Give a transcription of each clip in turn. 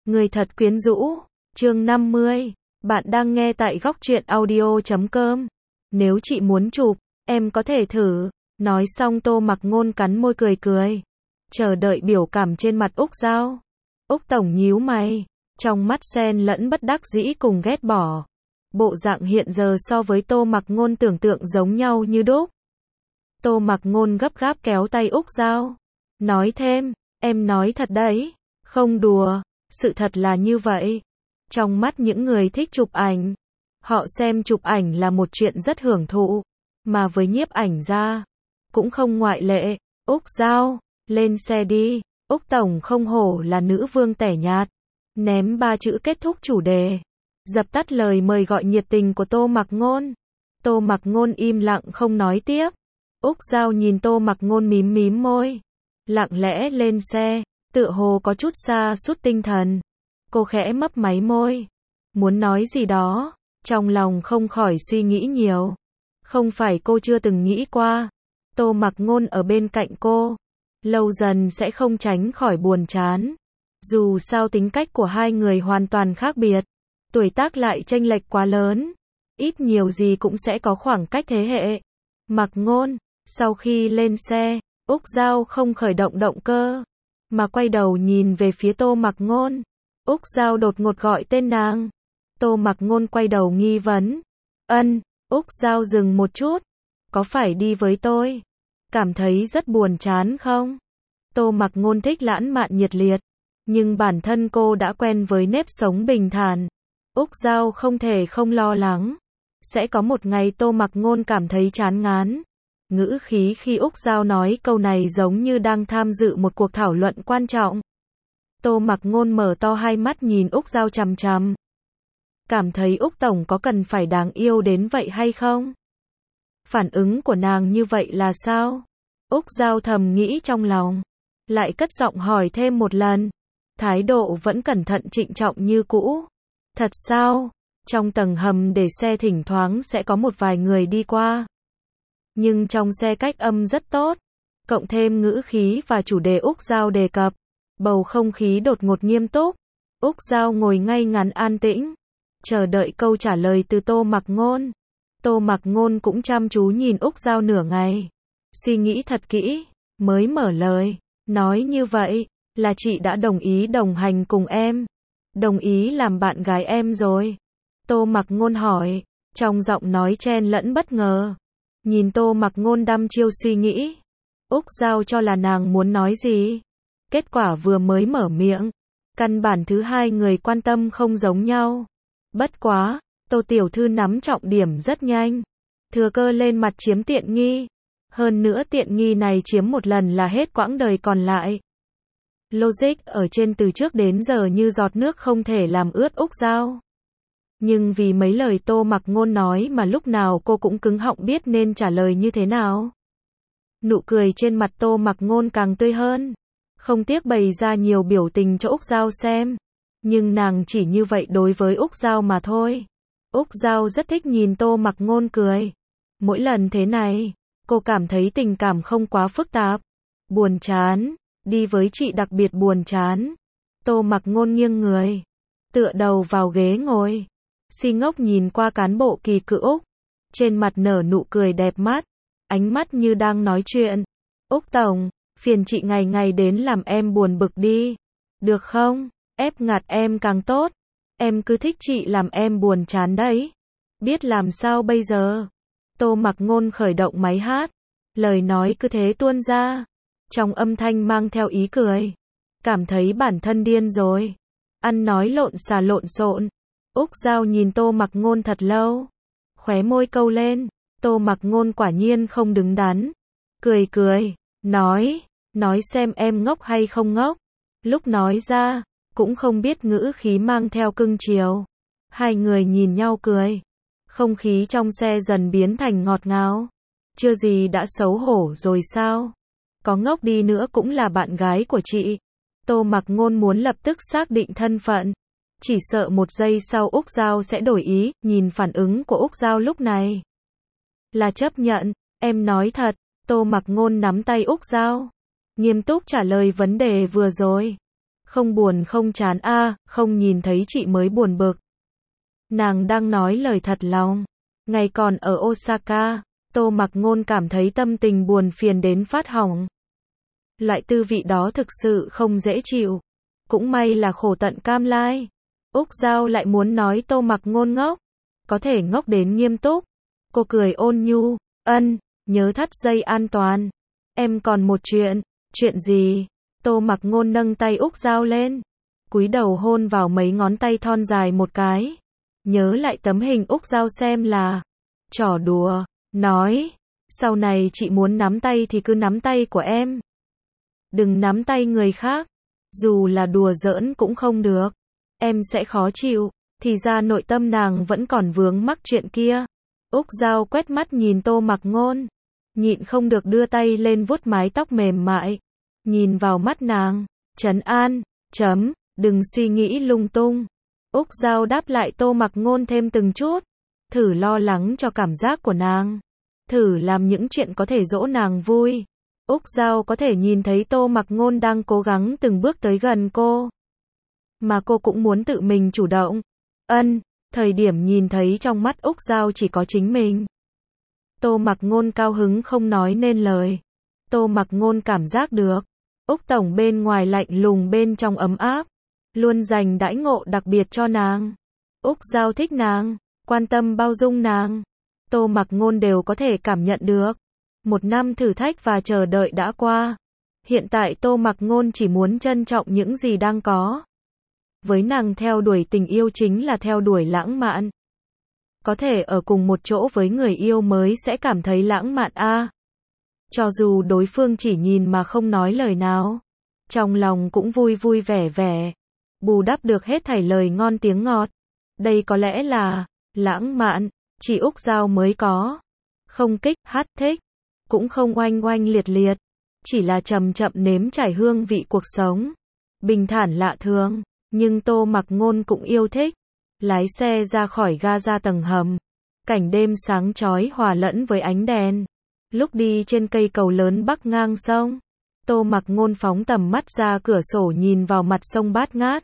Người thật quyến rũ. Chương 50. Bạn đang nghe tại góc truyện audio.com. Nếu chị muốn chụp, em có thể thử. Nói xong Tô Mặc Ngôn cắn môi cười cười. Chờ đợi biểu cảm trên mặt Úc Giao. Úc tổng nhíu mày. Trong mắt xen lẫn bất đắc dĩ cùng ghét bỏ. Bộ dạng hiện giờ so với Tô Mặc Ngôn tưởng tượng giống nhau như đúc. Tô Mặc Ngôn gấp gáp kéo tay Úc Giao. Nói thêm, em nói thật đấy. Không đùa, sự thật là như vậy. Trong mắt những người thích chụp ảnh, họ xem chụp ảnh là một chuyện rất hưởng thụ. Mà với nhiếp ảnh gia, cũng không ngoại lệ. Úc Giao, lên xe đi. Úc tổng không hổ là nữ vương tẻ nhạt. Ném 3 chữ kết thúc chủ đề. Dập tắt lời mời gọi nhiệt tình của Tô Mặc Ngôn. Tô Mặc Ngôn im lặng không nói tiếp. Úc Giao nhìn Tô Mặc Ngôn mím mím môi. Lặng lẽ lên xe, tựa hồ có chút sa sút tinh thần. Cô khẽ mấp máy môi. Muốn nói gì đó, trong lòng không khỏi suy nghĩ nhiều. Không phải cô chưa từng nghĩ qua. Tô Mặc Ngôn ở bên cạnh cô, lâu dần sẽ không tránh khỏi buồn chán. Dù sao tính cách của hai người hoàn toàn khác biệt. Tuổi tác lại chênh lệch quá lớn. Ít nhiều gì cũng sẽ có khoảng cách thế hệ. Mặc Ngôn, sau khi lên xe, Úc Giao không khởi động động cơ, mà quay đầu nhìn về phía Tô Mặc Ngôn. Úc Giao đột ngột gọi tên nàng. Tô Mặc Ngôn quay đầu nghi vấn. Úc Giao dừng một chút. Có phải đi với tôi? Cảm thấy rất buồn chán không? Tô Mặc Ngôn thích lãng mạn nhiệt liệt, nhưng bản thân cô đã quen với nếp sống bình thản. Úc Giao không thể không lo lắng. Sẽ có một ngày Tô Mặc Ngôn cảm thấy chán ngán. Ngữ khí khi Úc Giao nói câu này giống như đang tham dự một cuộc thảo luận quan trọng. Tô Mặc Ngôn mở to hai mắt nhìn Úc Giao chằm chằm. Cảm thấy Úc tổng có cần phải đáng yêu đến vậy hay không? Phản ứng của nàng như vậy là sao? Úc Giao thầm nghĩ trong lòng. Lại cất giọng hỏi thêm một lần. Thái độ vẫn cẩn thận trịnh trọng như cũ. Thật sao? Trong tầng hầm để xe thỉnh thoảng sẽ có một vài người đi qua. Nhưng trong xe cách âm rất tốt. Cộng thêm ngữ khí và chủ đề Úc Giao đề cập. Bầu không khí đột ngột nghiêm túc. Úc Giao ngồi ngay ngắn an tĩnh. Chờ đợi câu trả lời từ Tô Mặc Ngôn. Tô Mặc Ngôn cũng chăm chú nhìn Úc Giao nửa ngày. Suy nghĩ thật kỹ, mới mở lời. Nói như vậy, là chị đã đồng ý đồng hành cùng em. Đồng ý làm bạn gái em rồi. Tô Mặc Ngôn hỏi, trong giọng nói chen lẫn bất ngờ. Nhìn Tô Mặc Ngôn đăm chiêu suy nghĩ. Úc Giao cho là nàng muốn nói gì. Kết quả vừa mới mở miệng. Căn bản thứ hai người quan tâm không giống nhau. Bất quá, Tô tiểu thư nắm trọng điểm rất nhanh. Thừa cơ lên mặt chiếm tiện nghi. Hơn nữa tiện nghi này chiếm một lần là hết quãng đời còn lại. Logic ở trên từ trước đến giờ như giọt nước không thể làm ướt Úc Giao. Nhưng vì mấy lời Tô Mặc Ngôn nói mà lúc nào cô cũng cứng họng biết nên trả lời như thế nào. Nụ cười trên mặt Tô Mặc Ngôn càng tươi hơn. Không tiếc bày ra nhiều biểu tình cho Úc Giao xem. Nhưng nàng chỉ như vậy đối với Úc Giao mà thôi. Úc Giao rất thích nhìn Tô Mặc Ngôn cười. Mỗi lần thế này, cô cảm thấy tình cảm không quá phức tạp. Buồn chán, đi với chị đặc biệt buồn chán. Tô Mặc Ngôn nghiêng người, tựa đầu vào ghế ngồi. Si ngốc nhìn qua cán bộ kỳ cựu Úc. Trên mặt nở nụ cười đẹp mắt. Ánh mắt như đang nói chuyện. Úc tổng, phiền chị ngày ngày đến làm em buồn bực đi. Được không? Ép ngạt em càng tốt. Em cứ thích chị làm em buồn chán đấy. Biết làm sao bây giờ? Tô Mặc Ngôn khởi động máy hát. Lời nói cứ thế tuôn ra. Trong âm thanh mang theo ý cười. Cảm thấy bản thân điên rồi. Ăn nói lộn xà lộn xộn. Úc Giao nhìn Tô Mặc Ngôn thật lâu. Khóe môi câu lên. Tô Mặc Ngôn quả nhiên không đứng đắn. Cười cười. Nói xem em ngốc hay không ngốc. Lúc nói ra, cũng không biết ngữ khí mang theo cưng chiều. Hai người nhìn nhau cười. Không khí trong xe dần biến thành ngọt ngào. Chưa gì đã xấu hổ rồi sao? Có ngốc đi nữa cũng là bạn gái của chị. Tô Mặc Ngôn muốn lập tức xác định thân phận. Chỉ sợ một giây sau Úc Giao sẽ đổi ý. Nhìn phản ứng của Úc Giao lúc này. Là chấp nhận, em nói thật. Tô Mặc Ngôn nắm tay Úc Giao. Nghiêm túc trả lời vấn đề vừa rồi. Không buồn không chán a, không nhìn thấy chị mới buồn bực. Nàng đang nói lời thật lòng. Ngày còn ở Osaka, Tô Mặc Ngôn cảm thấy tâm tình buồn phiền đến phát hỏng. Loại tư vị đó thực sự không dễ chịu. Cũng may là khổ tận cam lai. Úc Giao lại muốn nói Tô Mặc Ngôn ngốc. Có thể ngốc đến nghiêm túc. Cô cười ôn nhu, nhớ thắt dây an toàn. Em còn một chuyện. Chuyện gì? Tô Mặc Ngôn nâng tay Úc Giao lên. Cúi đầu hôn vào mấy ngón tay thon dài một cái. Nhớ lại tấm hình Úc Giao xem là trò đùa. Nói, sau này chị muốn nắm tay thì cứ nắm tay của em. Đừng nắm tay người khác. Dù là đùa giỡn cũng không được. Em sẽ khó chịu. Thì ra nội tâm nàng vẫn còn vướng mắc chuyện kia. Úc Giao quét mắt nhìn Tô Mặc Ngôn. Nhịn không được đưa tay lên vuốt mái tóc mềm mại. Nhìn vào mắt nàng. Trấn an. Đừng suy nghĩ lung tung. Úc Giao đáp lại Tô Mặc Ngôn thêm từng chút. Thử lo lắng cho cảm giác của nàng. Thử làm những chuyện có thể dỗ nàng vui. Úc Giao có thể nhìn thấy Tô Mặc Ngôn đang cố gắng từng bước tới gần cô. Mà cô cũng muốn tự mình chủ động. Thời điểm nhìn thấy trong mắt Úc Giao chỉ có chính mình. Tô Mặc Ngôn cao hứng không nói nên lời. Tô Mặc Ngôn cảm giác được. Úc Tổng bên ngoài lạnh lùng bên trong ấm áp. Luôn dành đãi ngộ đặc biệt cho nàng. Úc Giao thích nàng. Quan tâm bao dung nàng. Tô Mặc Ngôn đều có thể cảm nhận được. Một năm thử thách và chờ đợi đã qua. Hiện tại Tô Mặc Ngôn chỉ muốn trân trọng những gì đang có. Với nàng theo đuổi tình yêu chính là theo đuổi lãng mạn. Có thể ở cùng một chỗ với người yêu mới sẽ cảm thấy lãng mạn a. Cho dù đối phương chỉ nhìn mà không nói lời nào. Trong lòng cũng vui vui vẻ vẻ. Bù đắp được hết thảy lời ngon tiếng ngọt. Đây có lẽ là lãng mạn, chỉ Úc Giao mới có. Không kích, hát thích. Cũng không oanh oanh liệt liệt. Chỉ là chậm chậm nếm trải hương vị cuộc sống. Bình thản lạ thường. Nhưng Tô Mặc Ngôn cũng yêu thích. Lái xe ra khỏi ga ra tầng hầm. Cảnh đêm sáng chói hòa lẫn với ánh đèn. Lúc đi trên cây cầu lớn bắc ngang sông. Tô Mặc Ngôn phóng tầm mắt ra cửa sổ nhìn vào mặt sông bát ngát.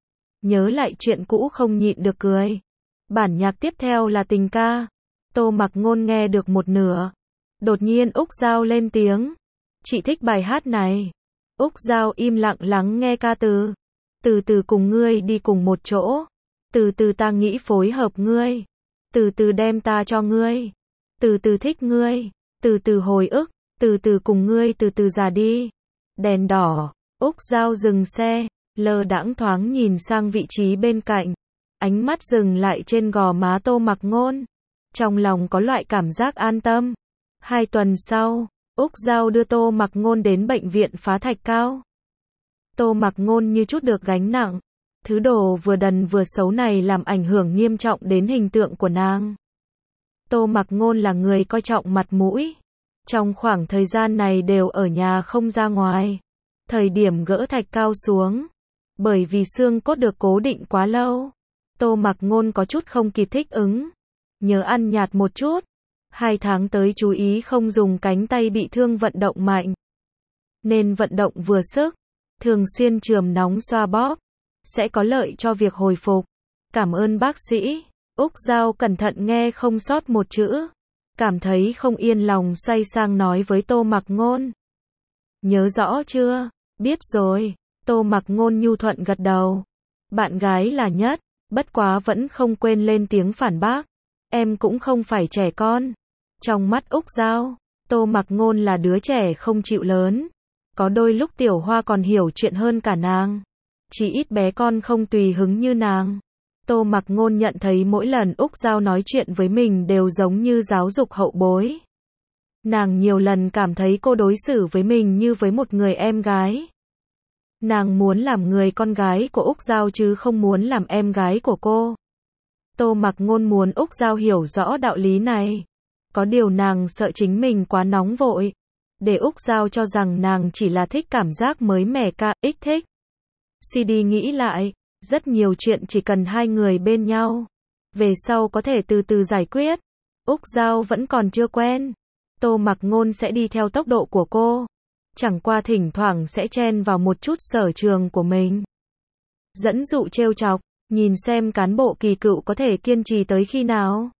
Nhớ lại chuyện cũ không nhịn được cười. Bản nhạc tiếp theo là tình ca. Tô Mặc Ngôn nghe được một nửa. Đột nhiên Úc Giao lên tiếng. Chị thích bài hát này. Úc Giao im lặng lắng nghe ca từ. Từ từ cùng ngươi đi cùng một chỗ. Từ từ ta nghĩ phối hợp ngươi. Từ từ đem ta cho ngươi. Từ từ thích ngươi. Từ từ hồi ức. Từ từ cùng ngươi từ từ già đi. Đèn đỏ. Úc Giao dừng xe. Lơ đãng thoáng nhìn sang vị trí bên cạnh. Ánh mắt dừng lại trên gò má Tô Mặc Ngôn. Trong lòng có loại cảm giác an tâm. 2 tuần sau, Úc Giao đưa Tô Mặc Ngôn đến bệnh viện Phá Thạch Cao. Tô Mặc Ngôn như chút được gánh nặng. Thứ đồ vừa đần vừa xấu này làm ảnh hưởng nghiêm trọng đến hình tượng của nàng. Tô Mặc Ngôn là người coi trọng mặt mũi. Trong khoảng thời gian này đều ở nhà không ra ngoài. Thời điểm gỡ thạch cao xuống. Bởi vì xương cốt được cố định quá lâu. Tô Mặc Ngôn có chút không kịp thích ứng. Nhớ ăn nhạt một chút. 2 tháng tới chú ý không dùng cánh tay bị thương vận động mạnh. Nên vận động vừa sức. Thường xuyên chườm nóng xoa bóp. Sẽ có lợi cho việc hồi phục. Cảm ơn bác sĩ. Úc Giao cẩn thận nghe không sót một chữ. Cảm thấy không yên lòng xoay sang nói với Tô Mặc Ngôn. Nhớ rõ chưa? Biết rồi. Tô Mặc Ngôn nhu thuận gật đầu. Bạn gái là nhất. Bất quá vẫn không quên lên tiếng phản bác. Em cũng không phải trẻ con. Trong mắt Úc Giao, Tô Mặc Ngôn là đứa trẻ không chịu lớn. Có đôi lúc Tiểu Hoa còn hiểu chuyện hơn cả nàng. Chỉ ít bé con không tùy hứng như nàng. Tô Mặc Ngôn nhận thấy mỗi lần Úc Giao nói chuyện với mình đều giống như giáo dục hậu bối. Nàng nhiều lần cảm thấy cô đối xử với mình như với một người em gái. Nàng muốn làm người con gái của Úc Giao chứ không muốn làm em gái của cô. Tô Mặc Ngôn muốn Úc Giao hiểu rõ đạo lý này. Có điều nàng sợ chính mình quá nóng vội. Để Úc Giao cho rằng nàng chỉ là thích cảm giác mới mẻ KX thích. CD nghĩ lại, rất nhiều chuyện chỉ cần 2 người bên nhau. Về sau có thể từ từ giải quyết. Úc Giao vẫn còn chưa quen. Tô Mặc Ngôn sẽ đi theo tốc độ của cô. Chẳng qua thỉnh thoảng sẽ chen vào một chút sở trường của mình. dẫn dụ trêu chọc, nhìn xem cán bộ kỳ cựu có thể kiên trì tới khi nào.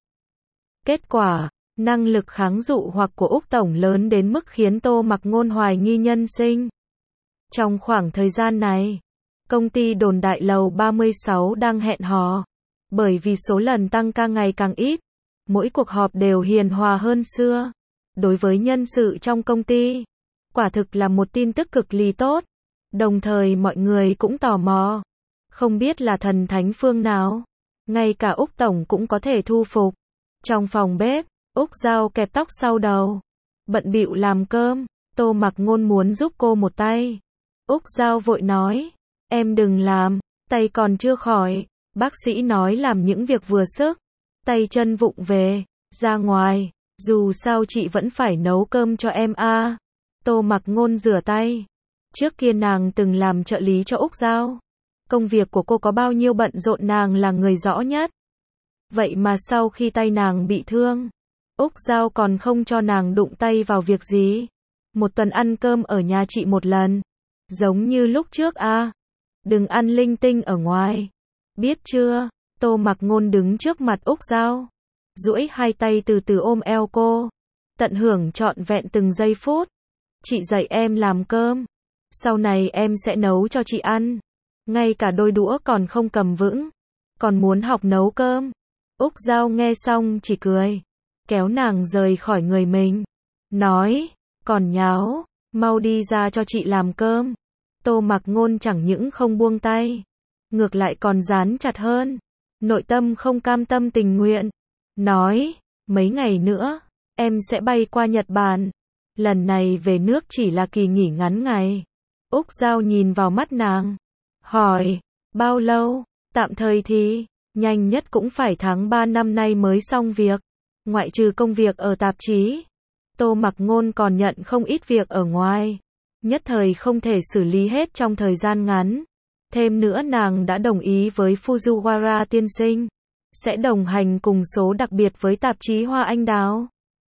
Kết quả, năng lực kháng dụ hoặc của Úc Tổng lớn đến mức khiến Tô Mặc Ngôn hoài nghi nhân sinh. Trong khoảng thời gian này, công ty đồn đại lầu 36 đang hẹn hò. Bởi vì số lần tăng ca ngày càng ít, mỗi cuộc họp đều hiền hòa hơn xưa. Đối với nhân sự trong công ty, quả thực là một tin tức cực kỳ tốt. Đồng thời mọi người cũng tò mò, không biết là thần thánh phương nào, ngay cả Úc Tổng cũng có thể thu phục. Trong phòng bếp, Úc Giao kẹp tóc sau đầu, bận bịu làm cơm. Tô Mặc Ngôn muốn giúp cô một tay. Úc Giao vội nói, em đừng làm, tay còn chưa khỏi. Bác sĩ nói làm những việc vừa sức, tay chân vụng về, ra ngoài, dù sao chị vẫn phải nấu cơm cho em a. Tô Mặc Ngôn rửa tay. Trước kia nàng từng làm trợ lý cho Úc Giao. Công việc của cô có bao nhiêu bận rộn nàng là người rõ nhất. Vậy mà sau khi tay nàng bị thương, Úc Giao còn không cho nàng đụng tay vào việc gì. Một tuần ăn cơm ở nhà chị một lần. Giống như lúc trước a. Đừng ăn linh tinh ở ngoài. Biết chưa? Tô Mặc Ngôn đứng trước mặt Úc Giao, duỗi hai tay từ từ ôm eo cô, tận hưởng trọn vẹn từng giây phút. Chị dạy em làm cơm, sau này em sẽ nấu cho chị ăn. Ngay cả đôi đũa còn không cầm vững, còn muốn học nấu cơm. Úc Giao nghe xong chỉ cười, kéo nàng rời khỏi người mình, nói, còn nháo, mau đi ra cho chị làm cơm. Tô Mặc Ngôn chẳng những không buông tay, ngược lại còn dán chặt hơn, nội tâm không cam tâm tình nguyện, nói, mấy ngày nữa, em sẽ bay qua Nhật Bản, lần này về nước chỉ là kỳ nghỉ ngắn ngày. Úc Giao nhìn vào mắt nàng, hỏi, bao lâu? Tạm thời thì, nhanh nhất cũng phải tháng 3 năm nay mới xong việc, ngoại trừ công việc ở tạp chí. Tô Mặc Ngôn còn nhận không ít việc ở ngoài, nhất thời không thể xử lý hết trong thời gian ngắn. Thêm nữa nàng đã đồng ý với Fujiwara tiên sinh, sẽ đồng hành cùng số đặc biệt với tạp chí Hoa Anh Đào.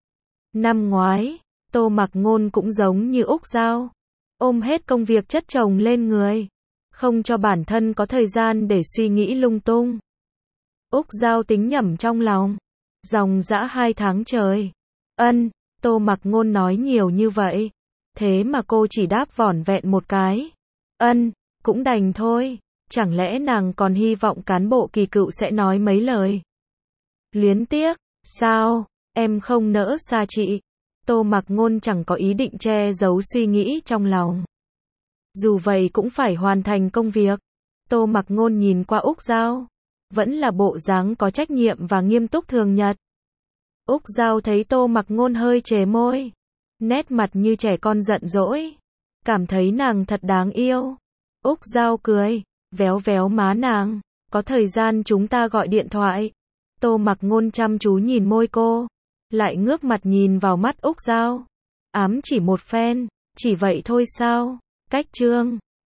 Năm ngoái, Tô Mặc Ngôn cũng giống như Úc Giao, ôm hết công việc chất chồng lên người, không cho bản thân có thời gian để suy nghĩ lung tung. Úc Giao tính nhẩm trong lòng, dòng dã 2 tháng trời. Tô Mặc Ngôn nói nhiều như vậy, thế mà cô chỉ đáp vỏn vẹn một cái. Cũng đành thôi, chẳng lẽ nàng còn hy vọng cán bộ kỳ cựu sẽ nói mấy lời luyến tiếc, sao, em không nỡ xa chị. Tô Mặc Ngôn chẳng có ý định che giấu suy nghĩ trong lòng. Dù vậy cũng phải hoàn thành công việc. Tô Mặc Ngôn nhìn qua Úc Giao, vẫn là bộ dáng có trách nhiệm và nghiêm túc thường nhật. Úc Giao thấy Tô Mặc Ngôn hơi chề môi, nét mặt như trẻ con giận dỗi, cảm thấy nàng thật đáng yêu. Úc Giao cười, véo véo má nàng, có thời gian chúng ta gọi điện thoại. Tô Mặc Ngôn chăm chú nhìn môi cô, lại ngước mặt nhìn vào mắt Úc Giao, ám chỉ một phen, chỉ vậy thôi sao? Cách chương